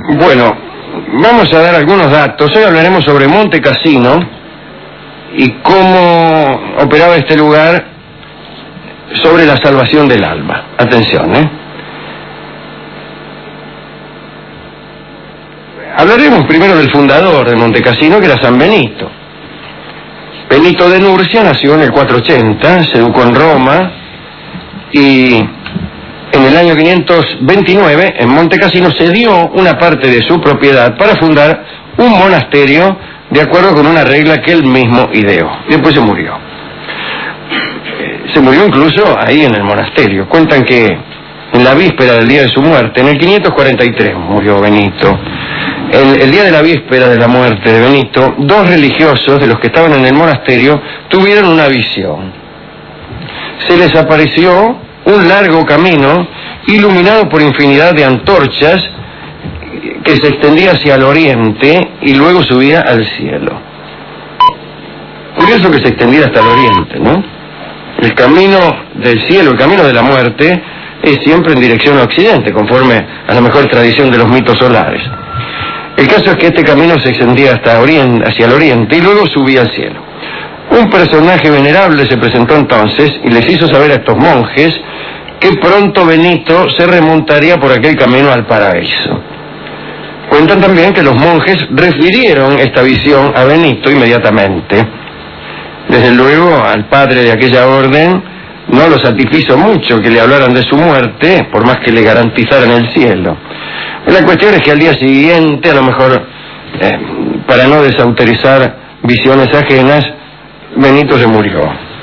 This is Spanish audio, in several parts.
Bueno, vamos a dar algunos datos. Hoy hablaremos sobre Monte Cassino y cómo operaba este lugar sobre la salvación del alma. Atención, Hablaremos primero del fundador de Monte Cassino, que era San Benito. Benito de Nursia nació en el 480, se educó en Roma y en el año 529 en Monte Cassino cedió una parte de su propiedad para fundar un monasterio de acuerdo con una regla que él mismo ideó. Después se murió. Se murió incluso ahí en el monasterio. Cuentan que en la víspera del día de su muerte, en el 543 murió Benito. El día de la víspera de la muerte de Benito, dos religiosos de los que estaban en el monasterio tuvieron una visión. Se les apareció un largo camino iluminado por infinidad de antorchas que se extendía hacia el oriente y luego subía al cielo. Curioso que se extendiera hasta el oriente, ¿no? El camino del cielo, el camino de la muerte, es siempre en dirección a occidente, conforme a la mejor tradición de los mitos solares. El caso es que este camino se extendía hacia el oriente y luego subía al cielo. Un personaje venerable se presentó entonces y les hizo saber a estos monjes que pronto Benito se remontaría por aquel camino al paraíso. Cuentan también que los monjes refirieron esta visión a Benito inmediatamente. Desde luego al padre de aquella orden no lo satisfizo mucho que le hablaran de su muerte, por más que le garantizaran el cielo. La cuestión es que al día siguiente, a lo mejor para no desautorizar visiones ajenas, Benito se murió.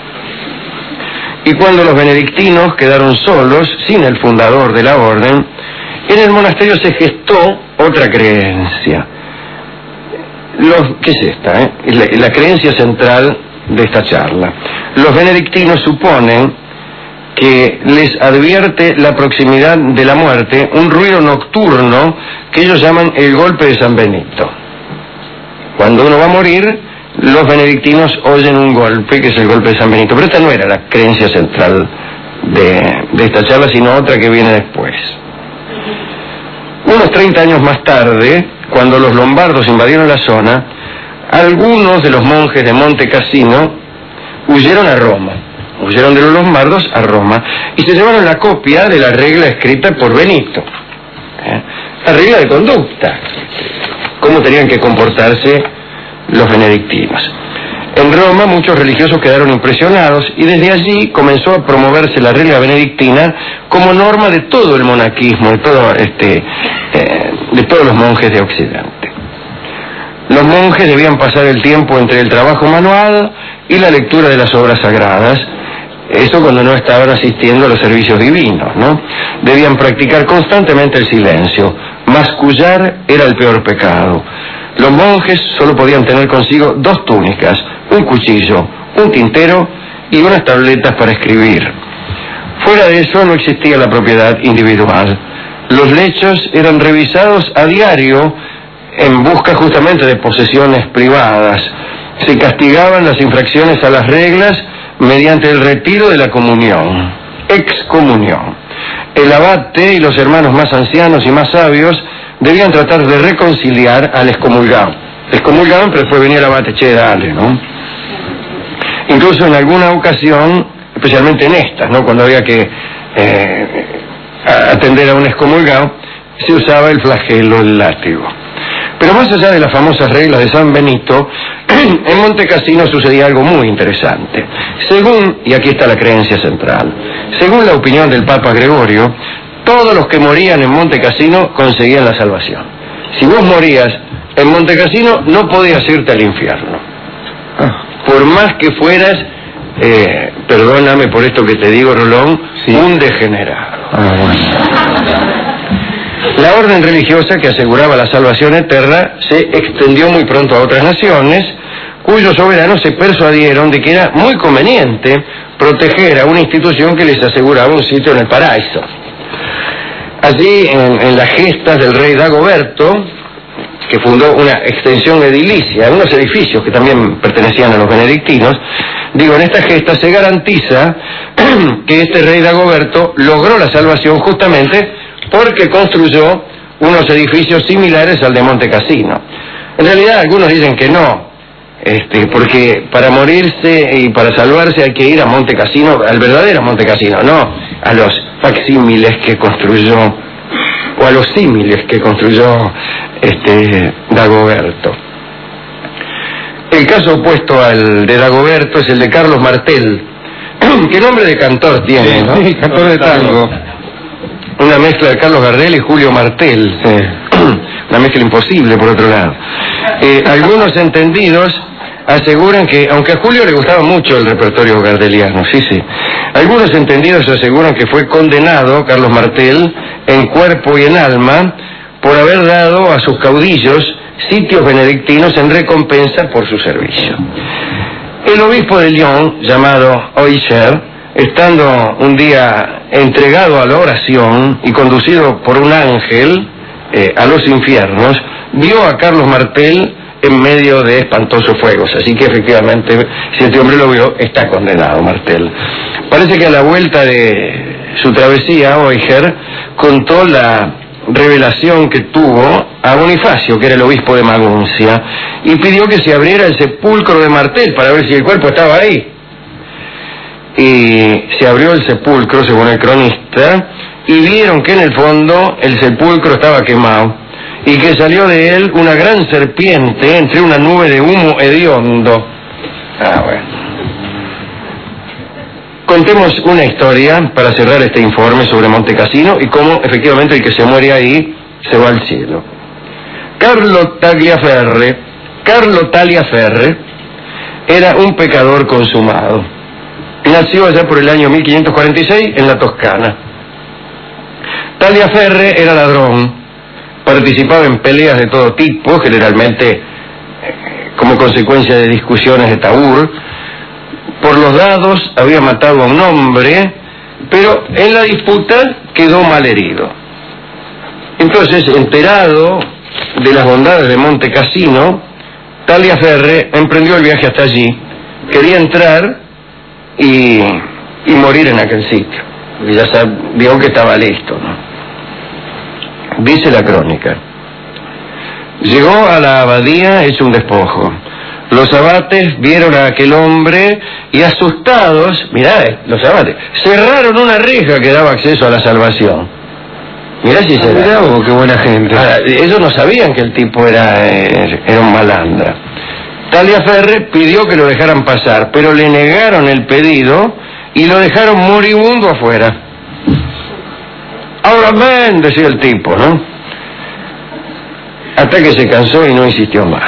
Y cuando los benedictinos quedaron solos, sin el fundador de la orden, en el monasterio se gestó otra creencia. ¿Qué es esta? La creencia central de esta charla. Los benedictinos suponen que les advierte la proximidad de la muerte un ruido nocturno que ellos llaman el golpe de San Benito. Cuando uno va a morir, los benedictinos oyen un golpe, que es el golpe de San Benito. Pero esta no era la creencia central de esta charla, sino otra que viene después. Unos 30 años más tarde, cuando los lombardos invadieron la zona, algunos de los monjes de Monte Cassino huyeron a Roma. Huyeron de los lombardos a Roma y se llevaron la copia de la regla escrita por Benito. La regla de conducta. Cómo tenían que comportarse los benedictinos. En Roma muchos religiosos quedaron impresionados y desde allí comenzó a promoverse la regla benedictina como norma de todo el monaquismo, de todos los monjes de Occidente. Los monjes debían pasar el tiempo entre el trabajo manual y la lectura de las obras sagradas. Eso cuando no estaban asistiendo a los servicios divinos, ¿no? Debían practicar constantemente el silencio. Mascullar era el peor pecado. Los monjes solo podían tener consigo 2 túnicas, un cuchillo, un tintero y unas tabletas para escribir. Fuera de eso no existía la propiedad individual. Los lechos eran revisados a diario en busca justamente de posesiones privadas. Se castigaban las infracciones a las reglas mediante el retiro de la comunión, excomunión. El abate y los hermanos más ancianos y más sabios debían tratar de reconciliar al excomulgado. Excomulgaban, pero después venía el abate, dale, ¿no? Incluso en alguna ocasión, especialmente en estas, ¿no? Cuando había que atender a un excomulgado, se usaba el flagelo, el látigo. Pero más allá de las famosas reglas de San Benito, en Monte Cassino sucedía algo muy interesante. Según, y aquí está la creencia central, según la opinión del Papa Gregorio, todos los que morían en Monte Cassino conseguían la salvación. Si vos morías en Monte Cassino, no podías irte al infierno. Por más que fueras, perdóname por esto que te digo, Rolón, sí, un degenerado. La orden religiosa que aseguraba la salvación eterna se extendió muy pronto a otras naciones, cuyos soberanos se persuadieron de que era muy conveniente proteger a una institución que les aseguraba un sitio en el paraíso. Allí, en las gestas del rey Dagoberto, que fundó una extensión edilicia, unos edificios que también pertenecían a los benedictinos, en estas gestas se garantiza que este rey Dagoberto logró la salvación justamente porque construyó unos edificios similares al de Monte Cassino. En realidad algunos dicen que no, porque para morirse y para salvarse hay que ir a Monte Cassino, al verdadero Monte Cassino, no a los facsímiles que construyó, o a los símiles que construyó Dagoberto. El caso opuesto al de Dagoberto es el de Carlos Martel. ¿Qué nombre de cantor tiene, sí, no? Sí, cantor de tango. Una mezcla de Carlos Gardel y Julio Martel. Sí. Una mezcla imposible, por otro lado. Algunos entendidos aseguran que, aunque a Julio le gustaba mucho el repertorio gardeliano, sí. Algunos entendidos aseguran que fue condenado, Carlos Martel, en cuerpo y en alma, por haber dado a sus caudillos sitios benedictinos en recompensa por su servicio. El obispo de Lyon, llamado Oisher, estando un día entregado a la oración y conducido por un ángel a los infiernos, vio a Carlos Martel en medio de espantosos fuegos. Así que efectivamente, si este hombre lo vio, está condenado Martel. Parece que a la vuelta de su travesía, Oisher contó la revelación que tuvo a Bonifacio, que era el obispo de Maguncia, y pidió que se abriera el sepulcro de Martel para ver si el cuerpo estaba ahí. Y se abrió el sepulcro, según el cronista, y vieron que en el fondo el sepulcro estaba quemado y que salió de él una gran serpiente entre una nube de humo hediondo. Bueno. Contemos una historia para cerrar este informe sobre Monte Cassino y cómo efectivamente el que se muere ahí se va al cielo. Carlo Tagliaferre era un pecador consumado. Nació allá por el año 1546 en la Toscana. Tagliaferre era ladrón, participaba en peleas de todo tipo, generalmente como consecuencia de discusiones de tabur. Por los dados había matado a un hombre, pero en la disputa quedó malherido. Entonces, enterado de las bondades de Monte Cassino, Tagliaferre emprendió el viaje hasta allí. Quería entrar y morir en aquel sitio, porque ya vio que estaba listo, ¿no? Dice la crónica: llegó a la abadía hecho un despojo. Los abates vieron a aquel hombre y asustados, mirá, los abates, cerraron una reja que daba acceso a la salvación. Mirá si se Mirá vos, qué buena gente. Ahora, ellos no sabían que el tipo era un malandra. Tagliaferre pidió que lo dejaran pasar, pero le negaron el pedido y lo dejaron moribundo afuera. Ahora ven, decía el tipo, ¿no? Hasta que se cansó y no insistió más.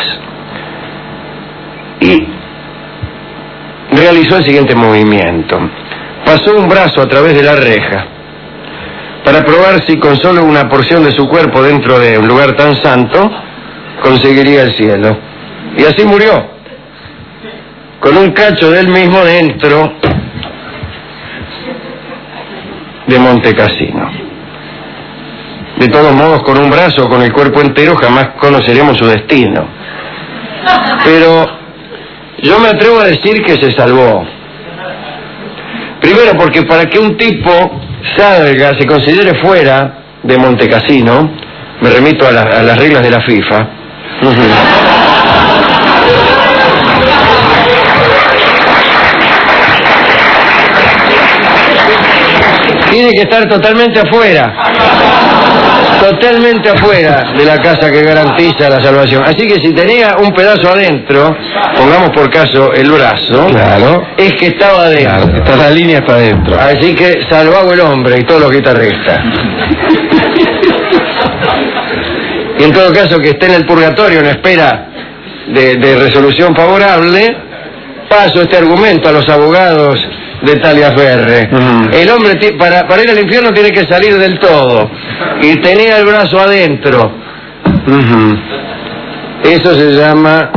Y realizó el siguiente movimiento. Pasó un brazo a través de la reja para probar si con solo una porción de su cuerpo dentro de un lugar tan santo conseguiría el cielo. Y así murió, con un cacho de él mismo dentro de Monte Cassino. De todos modos, con un brazo o con el cuerpo entero jamás conoceremos su destino. Pero yo me atrevo a decir que se salvó. Primero porque para que un tipo salga, se considere fuera de Monte Cassino, me remito a las reglas de la FIFA. Tiene que estar totalmente afuera de la casa que garantiza la salvación. Así que si tenía un pedazo adentro, pongamos por caso el brazo, claro, es que estaba adentro. Claro, está la línea está adentro. Así que salvado el hombre y todos los guitarristas. Y en todo caso que esté en el purgatorio en espera de resolución favorable, paso este argumento a los abogados de Tagliaferre. El hombre para ir al infierno tiene que salir del todo y tenía el brazo adentro. Eso se llama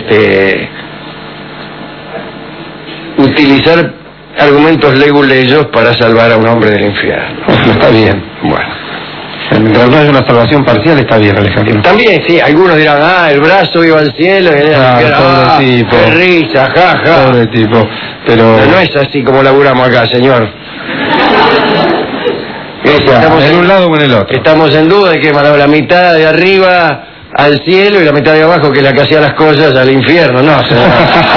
utilizar argumentos leguleyos para salvar a un hombre del infierno. Está bien. Bueno, mientras no haya una salvación parcial está bien, Alejandro. también sí, algunos dirán, el brazo iba al cielo y pobre tipo. qué risa, jaja. Pobre tipo. Pero No es así como laburamos acá, señor. Estamos en un lado o en el otro. Estamos en duda de que la mitad de arriba al cielo y la mitad de abajo, que es la que hacía las cosas, al infierno. No, señor.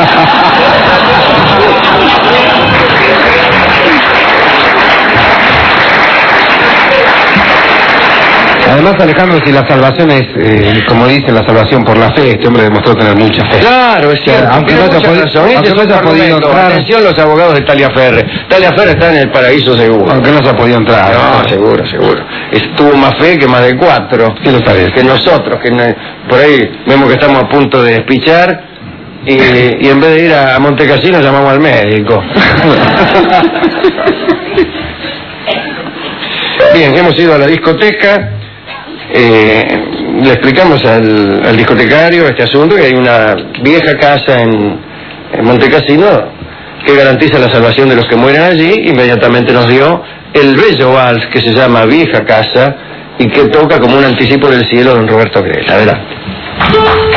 Además, Alejandro, si la salvación es, como dicen, la salvación por la fe, este hombre demostró tener mucha fe. Claro, es cierto. Aunque no haya podido entrar. Atención los abogados de Taliaferre. Taliaferre está en el paraíso seguro. Aunque no se ha podido entrar. No, seguro, seguro. Tuvo más fe que más de 4. ¿Qué les parece? Que nosotros, que por ahí vemos que estamos a punto de despichar y en vez de ir a Montecasino llamamos al médico. Bien, hemos ido a la discoteca. Le explicamos al discotecario este asunto, que hay una vieja casa en Montecasino que garantiza la salvación de los que mueren allí. Inmediatamente nos dio el bello vals que se llama Vieja Casa y que toca como un anticipo del cielo don Roberto Grela. Adelante.